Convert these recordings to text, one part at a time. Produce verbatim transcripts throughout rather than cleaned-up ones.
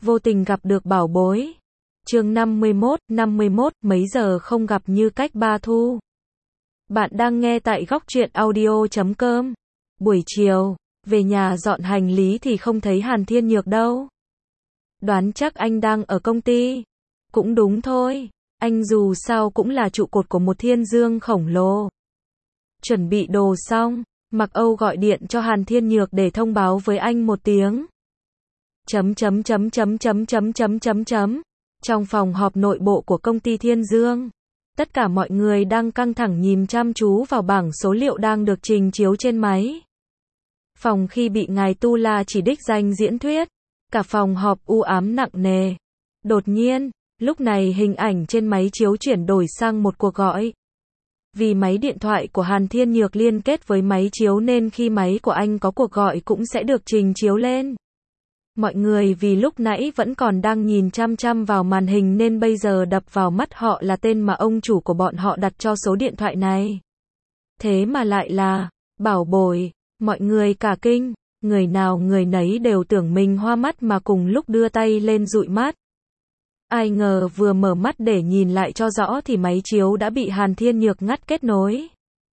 Vô tình gặp được bảo bối. Chương năm mươi mốt, năm mươi mốt, mấy giờ không gặp như cách ba thu. Bạn đang nghe tại góc truyện audio chấm com. Buổi chiều, về nhà dọn hành lý thì không thấy Hàn Thiên Nhược đâu. Đoán chắc anh đang ở công ty. Cũng đúng thôi, anh dù sao cũng là trụ cột của một thiên dương khổng lồ. Chuẩn bị đồ xong, Mặc Âu gọi điện cho Hàn Thiên Nhược để thông báo với anh một tiếng. Chấm chấm chấm chấm chấm chấm chấm chấm chấm. Trong phòng họp nội bộ của công ty Thiên Dương, tất cả mọi người đang căng thẳng nhìn chăm chú vào bảng số liệu đang được trình chiếu trên máy. Phòng khi bị ngài Tu La chỉ đích danh diễn thuyết, cả phòng họp u ám nặng nề. Đột nhiên, lúc này hình ảnh trên máy chiếu chuyển đổi sang một cuộc gọi. Vì máy điện thoại của Hàn Thiên Nhược liên kết với máy chiếu nên khi máy của anh có cuộc gọi cũng sẽ được trình chiếu lên. Mọi người vì lúc nãy vẫn còn đang nhìn chăm chăm vào màn hình nên bây giờ đập vào mắt họ là tên mà ông chủ của bọn họ đặt cho số điện thoại này. Thế mà lại là Bảo Bội, mọi người cả kinh, người nào người nấy đều tưởng mình hoa mắt mà cùng lúc đưa tay lên dụi mắt. Ai ngờ vừa mở mắt để nhìn lại cho rõ thì máy chiếu đã bị Hàn Thiên Nhược ngắt kết nối,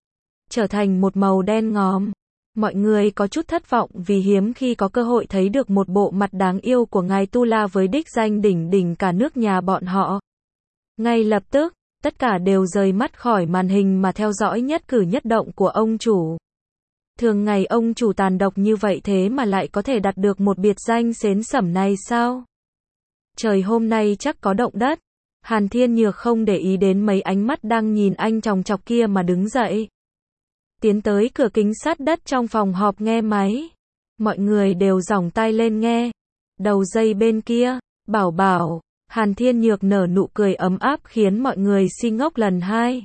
trở thành một màu đen ngòm. Mọi người có chút thất vọng vì hiếm khi có cơ hội thấy được một bộ mặt đáng yêu của ngài Tu La với đích danh đỉnh đỉnh cả nước nhà bọn họ. Ngay lập tức, tất cả đều rời mắt khỏi màn hình mà theo dõi nhất cử nhất động của ông chủ. Thường ngày ông chủ tàn độc như vậy thế mà lại có thể đặt được một biệt danh xến xẩm này sao? Trời hôm nay chắc có động đất. Hàn Thiên Nhược không để ý đến mấy ánh mắt đang nhìn anh chòng chọc kia mà đứng dậy. Tiến tới cửa kính sát đất trong phòng họp nghe máy. Mọi người đều giỏng tai lên nghe. Đầu dây bên kia, Bảo Bảo, Hàn Thiên Nhược nở nụ cười ấm áp khiến mọi người si ngốc lần hai.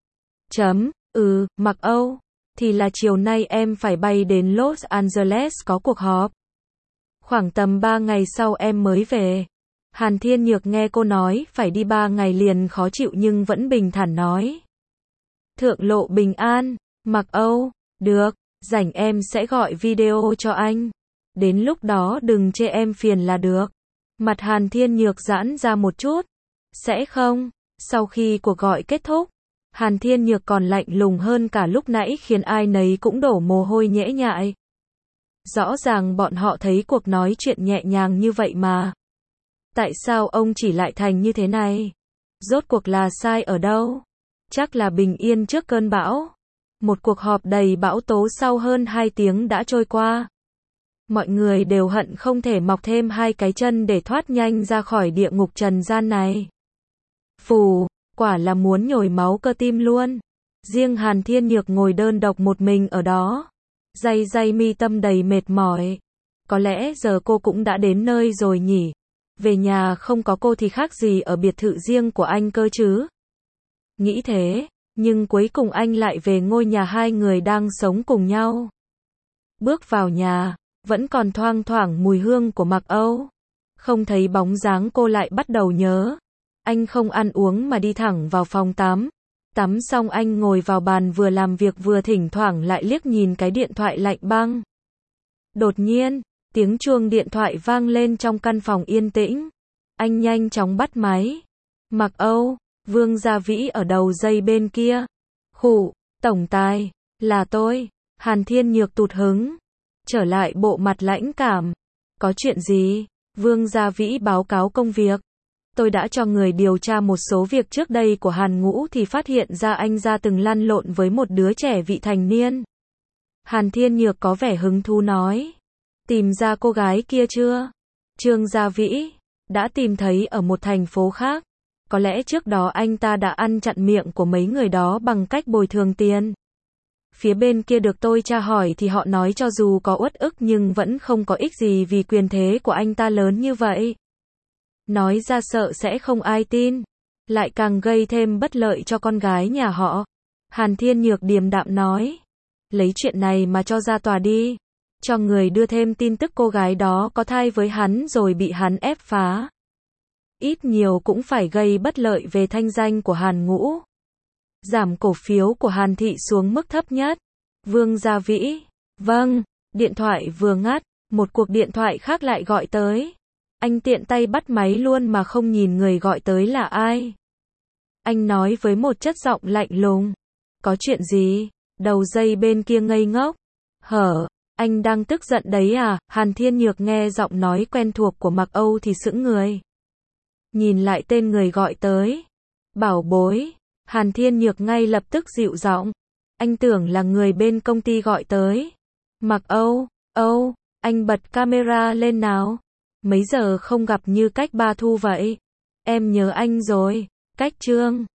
Chấm, ừ, Mặc Âu, thì là chiều nay em phải bay đến Los Angeles có cuộc họp. Khoảng tầm ba ngày sau em mới về. Hàn Thiên Nhược nghe cô nói phải đi ba ngày liền khó chịu nhưng vẫn bình thản nói. Thượng lộ bình an. Mặc Âu, được, rảnh em sẽ gọi video cho anh. Đến lúc đó đừng chê em phiền là được. Mặt Hàn Thiên Nhược giãn ra một chút. Sẽ không, sau khi cuộc gọi kết thúc, Hàn Thiên Nhược còn lạnh lùng hơn cả lúc nãy khiến ai nấy cũng đổ mồ hôi nhễ nhại. Rõ ràng bọn họ thấy cuộc nói chuyện nhẹ nhàng như vậy mà. Tại sao ông chỉ lại thành như thế này? Rốt cuộc là sai ở đâu? Chắc là bình yên trước cơn bão. Một cuộc họp đầy bão tố sau hơn hai tiếng đã trôi qua. Mọi người đều hận không thể mọc thêm hai cái chân để thoát nhanh ra khỏi địa ngục trần gian này. Phù, quả là muốn nhồi máu cơ tim luôn. Riêng Hàn Thiên Nhược ngồi đơn độc một mình ở đó. Day day mi tâm đầy mệt mỏi. Có lẽ giờ cô cũng đã đến nơi rồi nhỉ. Về nhà không có cô thì khác gì ở biệt thự riêng của anh cơ chứ. Nghĩ thế. Nhưng cuối cùng anh lại về ngôi nhà hai người đang sống cùng nhau. Bước vào nhà, vẫn còn thoang thoảng mùi hương của Mặc Âu. Không thấy bóng dáng cô lại bắt đầu nhớ. Anh không ăn uống mà đi thẳng vào phòng tắm. Tắm xong anh ngồi vào bàn vừa làm việc vừa thỉnh thoảng lại liếc nhìn cái điện thoại lạnh băng. Đột nhiên, tiếng chuông điện thoại vang lên trong căn phòng yên tĩnh. Anh nhanh chóng bắt máy. Mặc Âu. Vương Gia Vĩ ở đầu dây bên kia. Khụ, tổng tài, là tôi. Hàn Thiên Nhược tụt hứng. Trở lại bộ mặt lãnh cảm. Có chuyện gì? Vương Gia Vĩ báo cáo công việc. Tôi đã cho người điều tra một số việc trước đây của Hàn Ngũ thì phát hiện ra anh ra từng lăn lộn với một đứa trẻ vị thành niên. Hàn Thiên Nhược có vẻ hứng thú nói. Tìm ra cô gái kia chưa? Trương Gia Vĩ đã tìm thấy ở một thành phố khác. Có lẽ trước đó anh ta đã ăn chặn miệng của mấy người đó bằng cách bồi thường tiền. Phía bên kia được tôi tra hỏi thì họ nói cho dù có uất ức nhưng vẫn không có ích gì vì quyền thế của anh ta lớn như vậy. Nói ra sợ sẽ không ai tin. Lại càng gây thêm bất lợi cho con gái nhà họ. Hàn Thiên Nhược điềm đạm nói. Lấy chuyện này mà cho ra tòa đi. Cho người đưa thêm tin tức cô gái đó có thai với hắn rồi bị hắn ép phá. Ít nhiều cũng phải gây bất lợi về thanh danh của Hàn Ngũ. Giảm cổ phiếu của Hàn Thị xuống mức thấp nhất. Vương Gia Vĩ. Vâng, điện thoại vừa ngắt, một cuộc điện thoại khác lại gọi tới. Anh tiện tay bắt máy luôn mà không nhìn người gọi tới là ai. Anh nói với một chất giọng lạnh lùng. Có chuyện gì? Đầu dây bên kia ngây ngốc. Hở, anh đang tức giận đấy à? Hàn Thiên Nhược nghe giọng nói quen thuộc của Mạc Âu thì sững người. Nhìn lại tên người gọi tới. Bảo bối. Hàn Thiên Nhược ngay lập tức dịu giọng. Anh tưởng là người bên công ty gọi tới. Mạc Âu, Âu, anh bật camera lên nào. Mấy giờ không gặp như cách ba thu vậy? Em nhớ anh rồi. Cách Trương.